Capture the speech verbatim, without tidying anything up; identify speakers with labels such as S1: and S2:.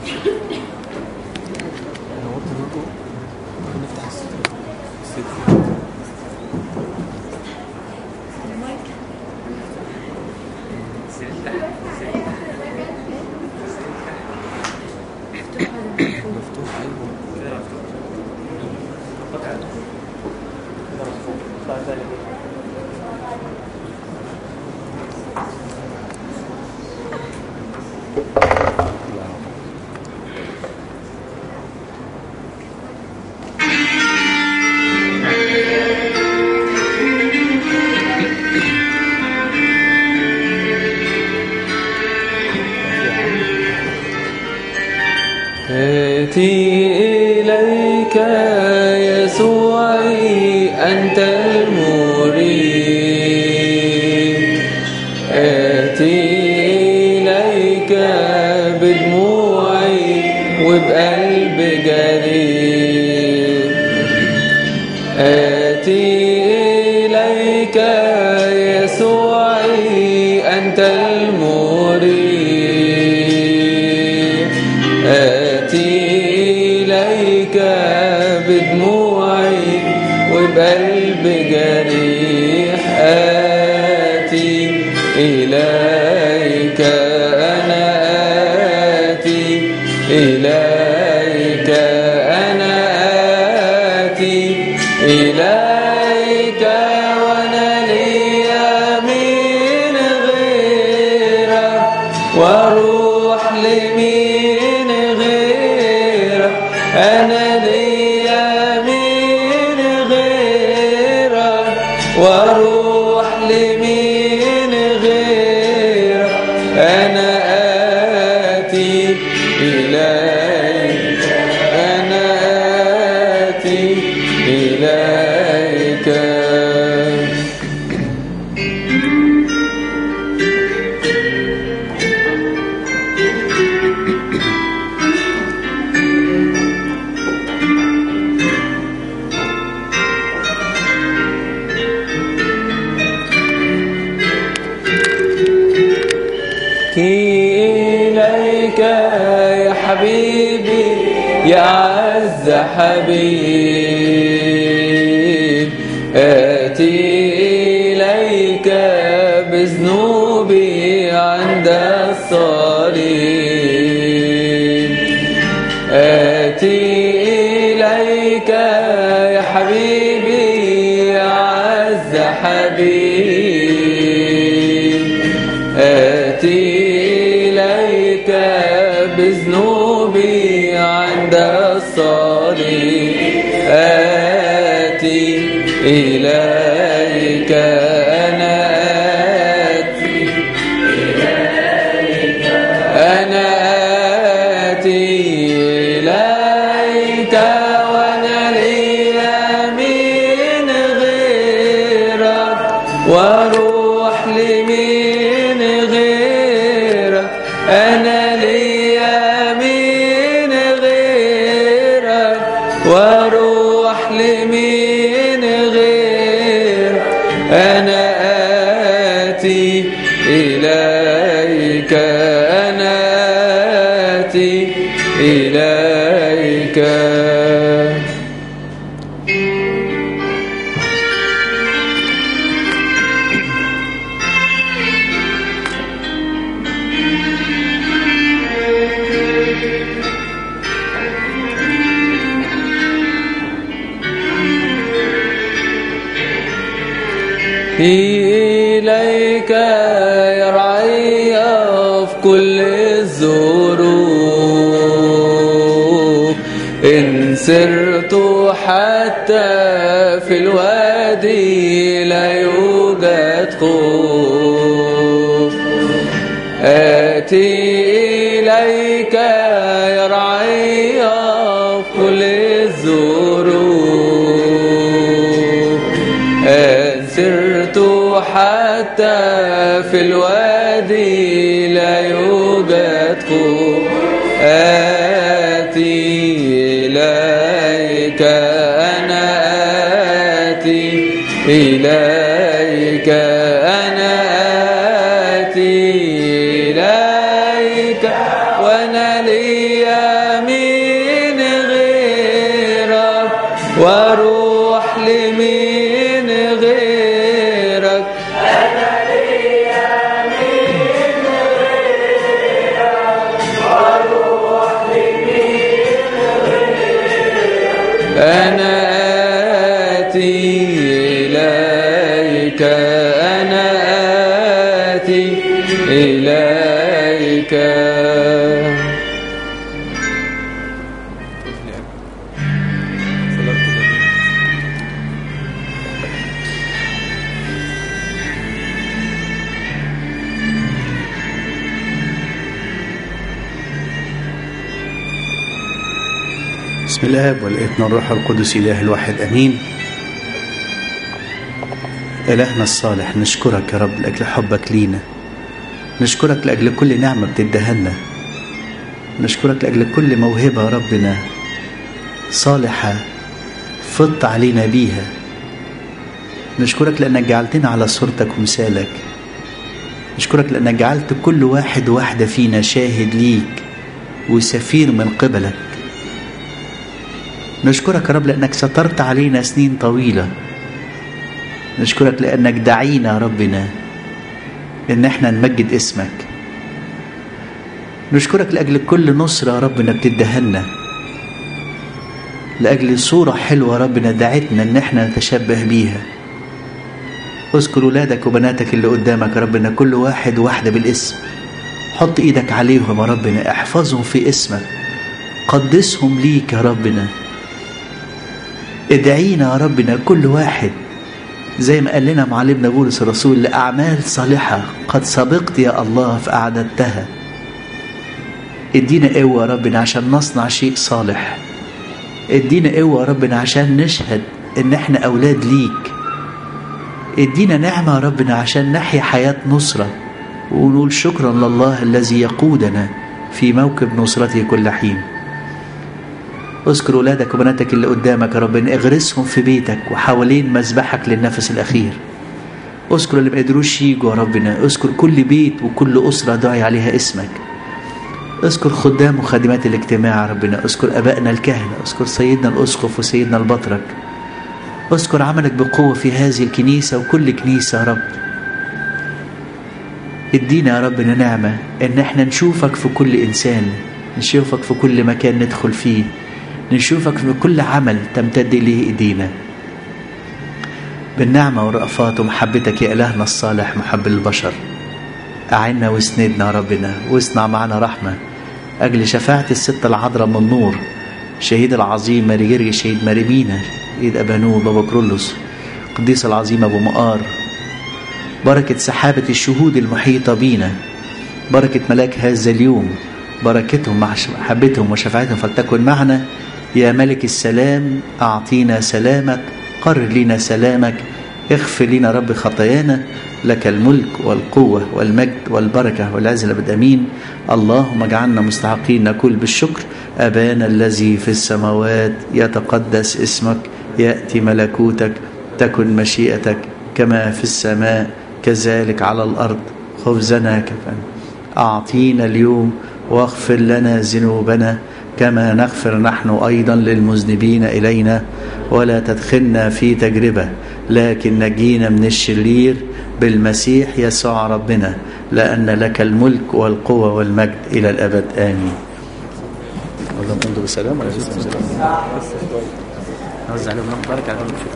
S1: إليك يسوعي أنت المريد، آتي إليك بدموعي وبقلب جريء، آتي إليك يسوعي أنت المريد، آتي إليك بدموعي وبقلب جريح، آتي إليك أنا آتي إليك أنا آتي إليك وأنا ليا من غيرك وأروح لمين غيرك، أنا ليا من غيرك وأروح لمين غيرك، أنا آتي إليك أنا آتي إليك. إليك يا حبيبي يا أعز حبيب، آتي إليك بذنوبي عند الصليب، آتي إليك يا حبيبي يا أعز حبيب، آتي إليك بذنوبي عند الصليب، آتي إليك أنا آتي إليك أنا آتي إليك وأنا ليا من غيرك وأروح لمين غيرك، أنا ليا من غيرك وأروح لمين غيرك، أنا آتي إليك أنا آتي إليك. إليك يا رعي في كل الظروف، إن سرت حتى في الوادي لا يوجد خوف، آتي إليك يا رعي في كل الظروف، إن سرت حتى في الوادي لا يوجد خوف، آتي إليك أنا آتي إليك أنا آتي إليك وأنا ليا أنا آتي إليك أنا آتي إليك.
S2: بسم الآب والابن والروح القدس إله الواحد أمين. إلهنا الصالح، نشكرك يا رب لأجل حبك لينا، نشكرك لأجل كل نعمة بتديها لنا، نشكرك لأجل كل موهبة ربنا صالحة فضت علينا بيها، نشكرك لأنك جعلتنا على صورتك ومثالك، نشكرك لأنك جعلت كل واحد واحدة فينا شاهد ليك وسفير من قبلك. نشكرك يا رب لأنك سترت علينا سنين طويلة، نشكرك لأنك دعينا ربنا إن احنا نمجد اسمك، نشكرك لأجل كل نصرة ربنا بتدهلنا، لأجل صورة حلوة ربنا دعتنا إن احنا نتشبه بيها. اذكر ولادك وبناتك اللي قدامك ربنا، كل واحد واحدة بالاسم، حط ايدك عليهم يا ربنا، احفظهم في اسمك، قدسهم ليك يا ربنا. ادعينا يا ربنا كل واحد زي ما قال لنا معلمنا بولس الرسول، لأعمال صالحة قد سبقت يا الله فأعددتها. ادينا قوة يا ربنا عشان نصنع شيء صالح، ادينا قوة يا ربنا عشان نشهد ان احنا اولاد ليك، ادينا نعمة يا ربنا عشان نحيا حياة نصرة ونقول شكرا لله الذي يقودنا في موكب نصرته كل حين. اذكر ولادك وبناتك اللي قدامك يا ربنا، اغرسهم في بيتك وحوالين مذبحك للنفس الأخير. اذكر اللي ما قدروش يجوا يا ربنا، اذكر كل بيت وكل أسرة داعي عليها اسمك، اذكر خدام وخادمات الاجتماع يا ربنا، اذكر أبائنا الكهنة، اذكر سيدنا الأسقف وسيدنا البطرك، اذكر عملك بقوة في هذه الكنيسة وكل كنيسة يا رب. ادينا يا ربنا نعمة ان احنا نشوفك في كل إنسان، نشوفك في كل مكان ندخل فيه، نشوفك في كل عمل تمتد إليه إيدينا. بالنعمة والرأفات ومحبتك يا إلهنا الصالح محب البشر، أعنا واسندنا يا ربنا، واصنع معنا رحمة أجل شفاعة الست العذراء من النور، شهيد العظيم ماري جرجي، شهيد ماري مينا، إيد أبانو بابا كرولوس، قديس العظيم أبو مقار، بركة سحابة الشهود المحيطة بينا، بركة ملاك هذا اليوم، بركتهم مع محبتهم وشفاعتهم فلتكن معنا. يا ملك السلام أعطينا سلامك، قرر لنا سلامك، اغفر لنا رب خطايانا، لك الملك والقوة والمجد والبركة والعز الأبد أمين. اللهم اجعلنا مستحقين نقول بالشكر، أبانا الذي في السماوات يتقدس اسمك، يأتي ملكوتك، تكن مشيئتك كما في السماء كذلك على الأرض. خبزنا كفانا أعطينا اليوم، واغفر لنا ذنوبنا كما نغفر نحن أيضا للمذنبين إلينا، ولا تدخلنا في تجربة لكن نجينا من الشرير، بالمسيح يسوع ربنا، لأن لك الملك والقوة والمجد إلى الأبد آمين. والله كنت بسلام ولا